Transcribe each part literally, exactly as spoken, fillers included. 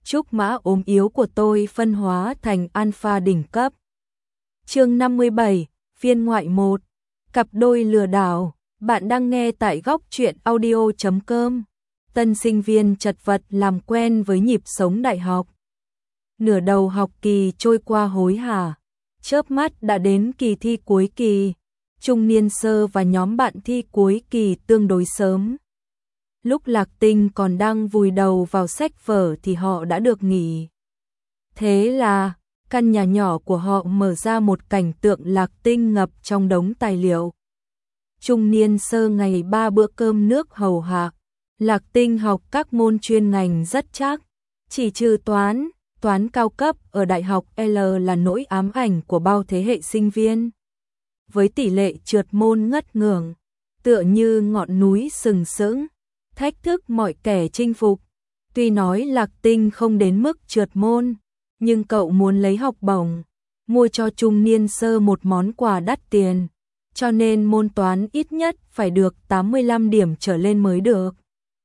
Trúc mã ốm yếu của tôi phân hóa thành alpha đỉnh cấp. Chương năm mươi bảy, phiên ngoại một. Cặp đôi lừa đảo. Bạn đang nghe tại góc truyện audio chấm com. Tân sinh viên chật vật làm quen với nhịp sống đại học. Nửa đầu học kỳ trôi qua hối hả, chớp mắt đã đến kỳ thi cuối kỳ. Trung niên sơ và nhóm bạn thi cuối kỳ tương đối sớm. Lúc Lạc Tinh còn đang vùi đầu vào sách vở thì họ đã được nghỉ. Thế là, căn nhà nhỏ của họ mở ra một cảnh tượng Lạc Tinh ngập trong đống tài liệu. Trung niên sơ ngày ba bữa cơm nước hầu hạ. Lạc Tinh học các môn chuyên ngành rất chắc, chỉ trừ toán, toán cao cấp ở Đại học L là nỗi ám ảnh của bao thế hệ sinh viên. Với tỷ lệ trượt môn ngất ngưởng, tựa như ngọn núi sừng sững, thách thức mọi kẻ chinh phục. Tuy nói Lạc Tinh không đến mức trượt môn, nhưng cậu muốn lấy học bổng, mua cho trung niên sơ một món quà đắt tiền, cho nên môn toán ít nhất phải được tám mươi lăm điểm trở lên mới được.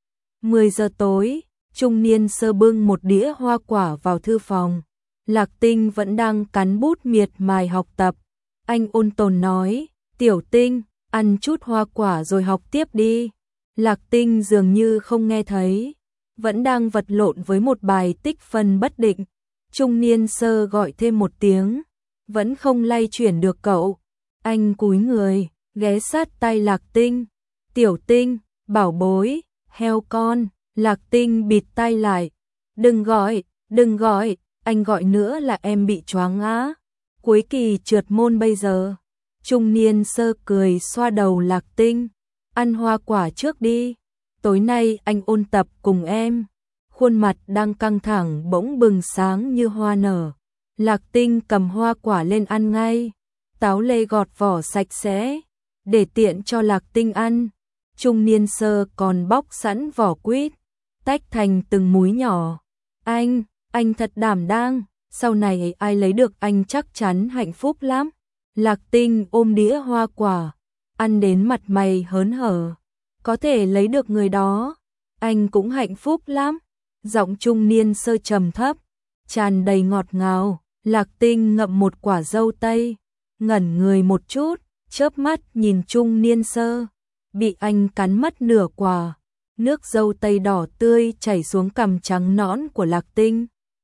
mười giờ tối, trung niên sơ bưng một đĩa hoa quả vào thư phòng. Lạc Tinh vẫn đang cắn bút miệt mài học tập. Anh ôn tồn nói, Tiểu Tinh, ăn chút hoa quả rồi học tiếp đi. Lạc Tinh dường như không nghe thấy, vẫn đang vật lộn với một bài tích phân bất định. Trung niên sơ gọi thêm một tiếng, vẫn không lay chuyển được cậu. Anh cúi người, ghé sát tay Lạc Tinh. Tiểu Tinh, bảo bối, heo con. Lạc Tinh bịt tai lại. Đừng gọi, đừng gọi, anh gọi nữa là em bị choáng á. Cuối kỳ trượt môn bây giờ. Trung niên sơ cười xoa đầu Lạc Tinh. Ăn hoa quả trước đi, tối nay anh ôn tập cùng em. Khuôn mặt đang căng thẳng bỗng bừng sáng như hoa nở. Lạc Tinh cầm hoa quả lên ăn ngay. Táo lê gọt vỏ sạch sẽ, để tiện cho Lạc Tinh ăn. Trung niên sơ còn bóc sẵn vỏ quýt, tách thành từng múi nhỏ. Anh, anh thật đảm đang, sau này ai lấy được anh chắc chắn hạnh phúc lắm. Lạc Tinh ôm đĩa hoa quả, ăn đến mặt mày hớn hở. Có thể lấy được người đó, anh cũng hạnh phúc lắm. Giọng trung niên sơ trầm thấp, tràn đầy ngọt ngào. Lạc Tinh ngậm một quả dâu tây, ngẩn người một chút, chớp mắt nhìn trung niên sơ. Bị anh cắn mất nửa quả, nước dâu tây đỏ tươi chảy xuống cằm trắng nõn của Lạc Tinh.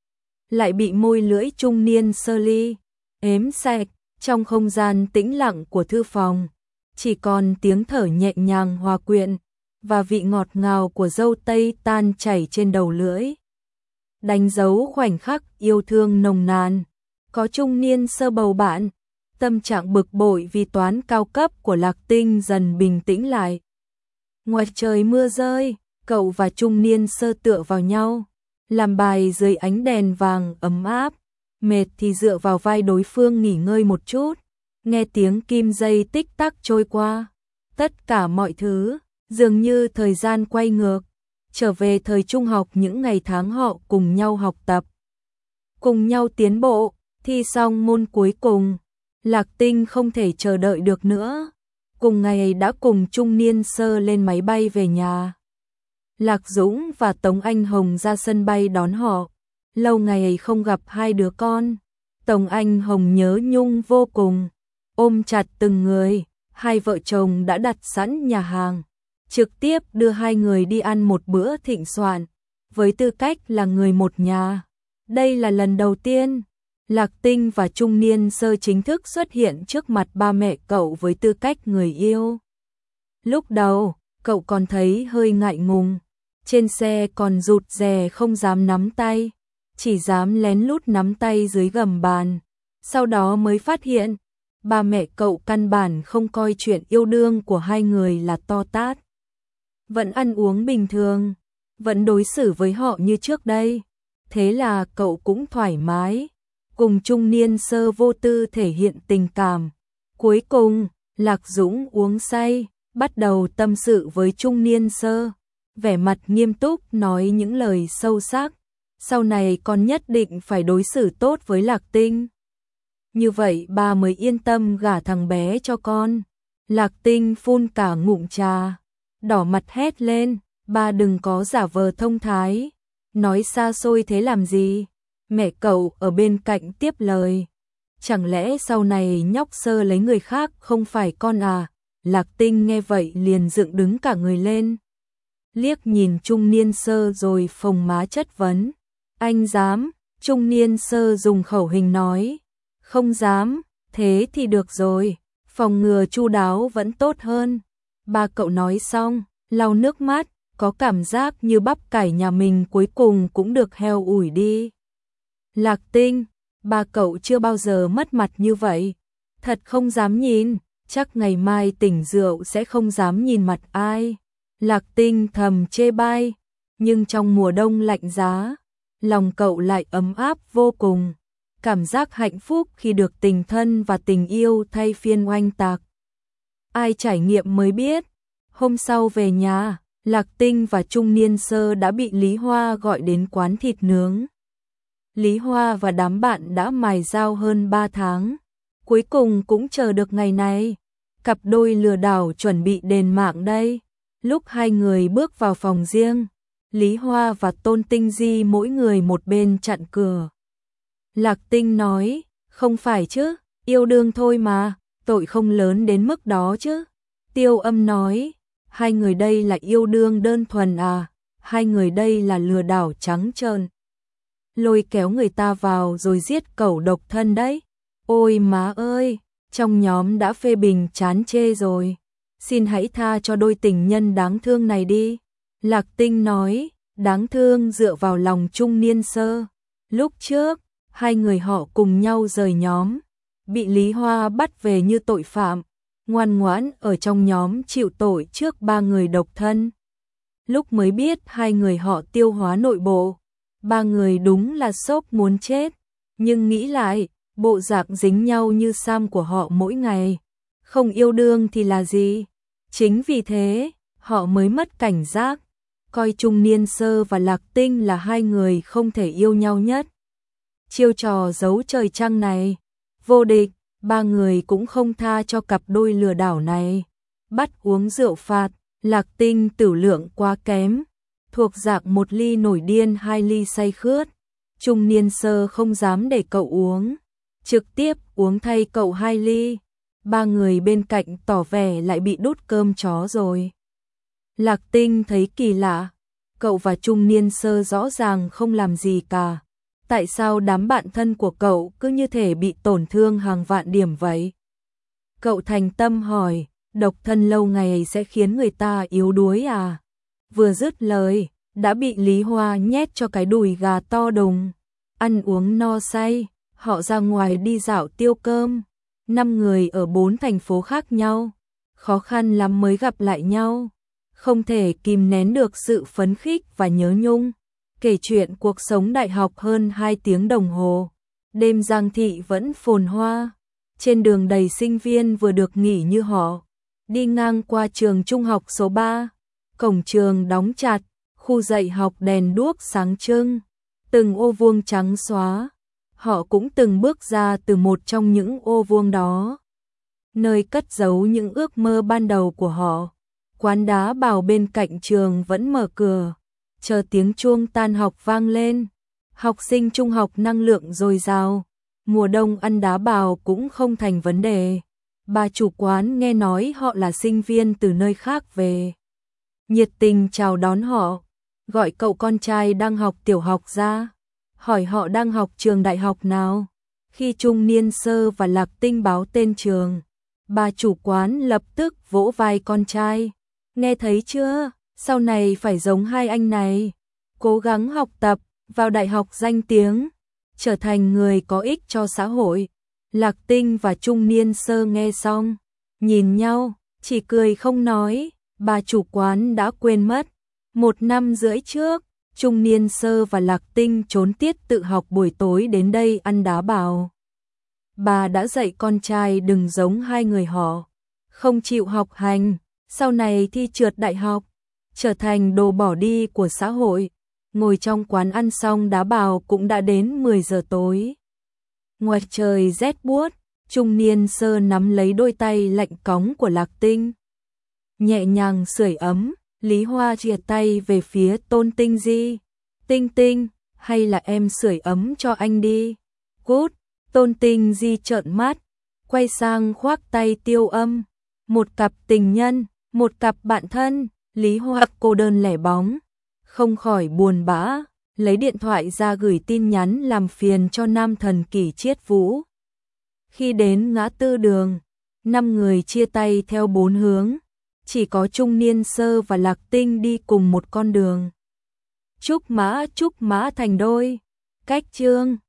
Lại bị môi lưỡi trung niên sơ ly, ếm sạch. Trong không gian tĩnh lặng của thư phòng, chỉ còn tiếng thở nhẹ nhàng hòa quyện, và vị ngọt ngào của dâu tây tan chảy trên đầu lưỡi. Đánh dấu khoảnh khắc yêu thương nồng nàn. Có trung niên sơ bầu bạn, tâm trạng bực bội vì toán cao cấp của Lạc Tinh dần bình tĩnh lại. Ngoài trời mưa rơi, cậu và trung niên sơ tựa vào nhau, làm bài dưới ánh đèn vàng ấm áp. Mệt thì dựa vào vai đối phương nghỉ ngơi một chút, nghe tiếng kim dây tích tắc trôi qua. Tất cả mọi thứ, dường như thời gian quay ngược, trở về thời trung học những ngày tháng họ cùng nhau học tập, cùng nhau tiến bộ. Thi xong môn cuối cùng, Lạc Tinh không thể chờ đợi được nữa. Cùng ngày đã cùng trung niên sơ lên máy bay về nhà. Lạc Dũng và Tống Anh Hồng ra sân bay đón họ. Lâu ngày không gặp hai đứa con, Tống Anh Hồng nhớ nhung vô cùng, ôm chặt từng người. Hai vợ chồng đã đặt sẵn nhà hàng, trực tiếp đưa hai người đi ăn một bữa thịnh soạn, với tư cách là người một nhà. Đây là lần đầu tiên Lạc Tinh và trung niên sơ chính thức xuất hiện trước mặt ba mẹ cậu với tư cách người yêu. Lúc đầu, cậu còn thấy hơi ngại ngùng, trên xe còn rụt rè không dám nắm tay, chỉ dám lén lút nắm tay dưới gầm bàn. Sau đó mới phát hiện, ba mẹ cậu căn bản không coi chuyện yêu đương của hai người là to tát. Vẫn ăn uống bình thường, vẫn đối xử với họ như trước đây. Thế là cậu cũng thoải mái, cùng trung niên sơ vô tư thể hiện tình cảm. Cuối cùng, Lạc Dũng uống say, bắt đầu tâm sự với trung niên sơ, vẻ mặt nghiêm túc nói những lời sâu sắc. Sau này con nhất định phải đối xử tốt với Lạc Tinh, như vậy ba mới yên tâm gả thằng bé cho con. Lạc Tinh phun cả ngụm trà, đỏ mặt hét lên, ba đừng có giả vờ thông thái. nói xa xôi thế làm gì? Mẹ cậu ở bên cạnh tiếp lời. Chẳng lẽ sau này nhóc Sơ lấy người khác không phải con à? Lạc Tinh nghe vậy liền dựng đứng cả người lên. Liếc nhìn trung niên Sơ rồi phồng má chất vấn. Anh dám? Trung niên Sơ dùng khẩu hình nói. Không dám, thế thì được rồi, phòng ngừa chu đáo vẫn tốt hơn. Ba cậu nói xong, lau nước mắt, có cảm giác như bắp cải nhà mình cuối cùng cũng được heo ủi đi. Lạc Tinh, ba cậu chưa bao giờ mất mặt như vậy. Thật không dám nhìn, chắc ngày mai tỉnh rượu sẽ không dám nhìn mặt ai. Lạc Tinh thầm chê bai, nhưng trong mùa đông lạnh giá, lòng cậu lại ấm áp vô cùng. Cảm giác hạnh phúc khi được tình thân và tình yêu thay phiên oanh tạc. Ai trải nghiệm mới biết. Hôm sau về nhà, Lạc Tinh và trung niên Sơ đã bị Lý Hoa gọi đến quán thịt nướng. Lý Hoa và đám bạn đã mài dao hơn ba tháng. Cuối cùng cũng chờ được ngày này. Cặp đôi lừa đảo chuẩn bị đền mạng đây. Lúc hai người bước vào phòng riêng, Lý Hoa và Tôn Tinh Di mỗi người một bên chặn cửa. Lạc Tinh nói, không phải chứ, yêu đương thôi mà, tội không lớn đến mức đó chứ. Tiêu Âm nói, hai người đây là yêu đương đơn thuần à, hai người đây là lừa đảo trắng trợn. Lôi kéo người ta vào rồi giết cẩu độc thân đấy. Ôi má ơi, trong nhóm đã phê bình chán chê rồi. Xin hãy tha cho đôi tình nhân đáng thương này đi. Lạc Tinh nói, đáng thương dựa vào lòng trung niên Sơ. Lúc trước, hai người họ cùng nhau rời nhóm, bị Lý Hoa bắt về như tội phạm, ngoan ngoãn ở trong nhóm chịu tội trước ba người độc thân. Lúc mới biết hai người họ tiêu hóa nội bộ, ba người đúng là sốc muốn chết, nhưng nghĩ lại, bộ dạng dính nhau như Sam của họ mỗi ngày, không yêu đương thì là gì? Chính vì thế, họ mới mất cảnh giác, coi trung niên Sơ và Lạc Tinh là hai người không thể yêu nhau nhất. Chiêu trò giấu trời trăng này, vô địch, ba người cũng không tha cho cặp đôi lừa đảo này. Bắt uống rượu phạt, Lạc Tinh tử lượng quá kém, thuộc dạng một ly nổi điên hai ly say khướt. Trung niên Sơ không dám để cậu uống, trực tiếp uống thay cậu hai ly. Ba người bên cạnh tỏ vẻ lại bị đút cơm chó rồi. Lạc Tinh thấy kỳ lạ, cậu và trung niên Sơ rõ ràng không làm gì cả. Tại sao đám bạn thân của cậu cứ như thể bị tổn thương hàng vạn điểm vậy? Cậu thành tâm hỏi, độc thân lâu ngày sẽ khiến người ta yếu đuối à? Vừa dứt lời, đã bị Lý Hoa nhét cho cái đùi gà to đùng. Ăn uống no say, họ ra ngoài đi dạo tiêu cơm. Năm người ở bốn thành phố khác nhau, khó khăn lắm mới gặp lại nhau. Không thể kìm nén được sự phấn khích và nhớ nhung. Kể chuyện cuộc sống đại học hơn hai tiếng đồng hồ. Đêm Giang Thị vẫn phồn hoa. Trên đường đầy sinh viên vừa được nghỉ như họ. Đi ngang qua trường trung học số ba. Cổng trường đóng chặt, khu dạy học đèn đuốc sáng trưng. Từng ô vuông trắng xóa. Họ cũng từng bước ra từ một trong những ô vuông đó. Nơi cất giấu những ước mơ ban đầu của họ. Quán đá bào bên cạnh trường vẫn mở cửa. Chờ tiếng chuông tan học vang lên. Học sinh trung học năng lượng dồi dào. Mùa đông ăn đá bào cũng không thành vấn đề. Bà chủ quán nghe nói họ là sinh viên từ nơi khác về. Nhiệt tình chào đón họ. Gọi cậu con trai đang học tiểu học ra. Hỏi họ đang học trường đại học nào. Khi trung niên Sơ và Lạc Tinh báo tên trường, bà chủ quán lập tức vỗ vai con trai. Nghe thấy chưa? Sau này phải giống hai anh này. Cố gắng học tập, vào đại học danh tiếng, trở thành người có ích cho xã hội. Lạc Tinh và trung niên Sơ nghe xong, nhìn nhau, chỉ cười không nói. Bà chủ quán đã quên mất. Một năm rưỡi trước, trung niên Sơ và Lạc Tinh trốn tiết tự học buổi tối đến đây ăn đá bào. Bà đã dạy con trai đừng giống hai người họ, không chịu học hành, sau này thi trượt đại học, trở thành đồ bỏ đi của xã hội. Ngồi trong quán ăn xong đá bào cũng đã đến mười giờ tối. Ngoài trời rét buốt, trung niên Sơ nắm lấy đôi tay lạnh cóng của Lạc Tinh. Nhẹ nhàng sưởi ấm, Lý Hoa chìa tay về phía Tôn Tinh Di. Tinh Tinh, hay là em sưởi ấm cho anh đi. Cút, Tôn Tinh Di trợn mắt, quay sang khoác tay Tiêu Âm. Một cặp tình nhân, một cặp bạn thân, Lý Hoặc cô đơn lẻ bóng, không khỏi buồn bã, lấy điện thoại ra gửi tin nhắn làm phiền cho nam thần Kỷ Triết Vũ. Khi đến ngã tư đường, năm người chia tay theo bốn hướng, chỉ có Trung Niên Sơ và Lạc Tinh đi cùng một con đường. Trúc mã trúc mã thành đôi, cách chương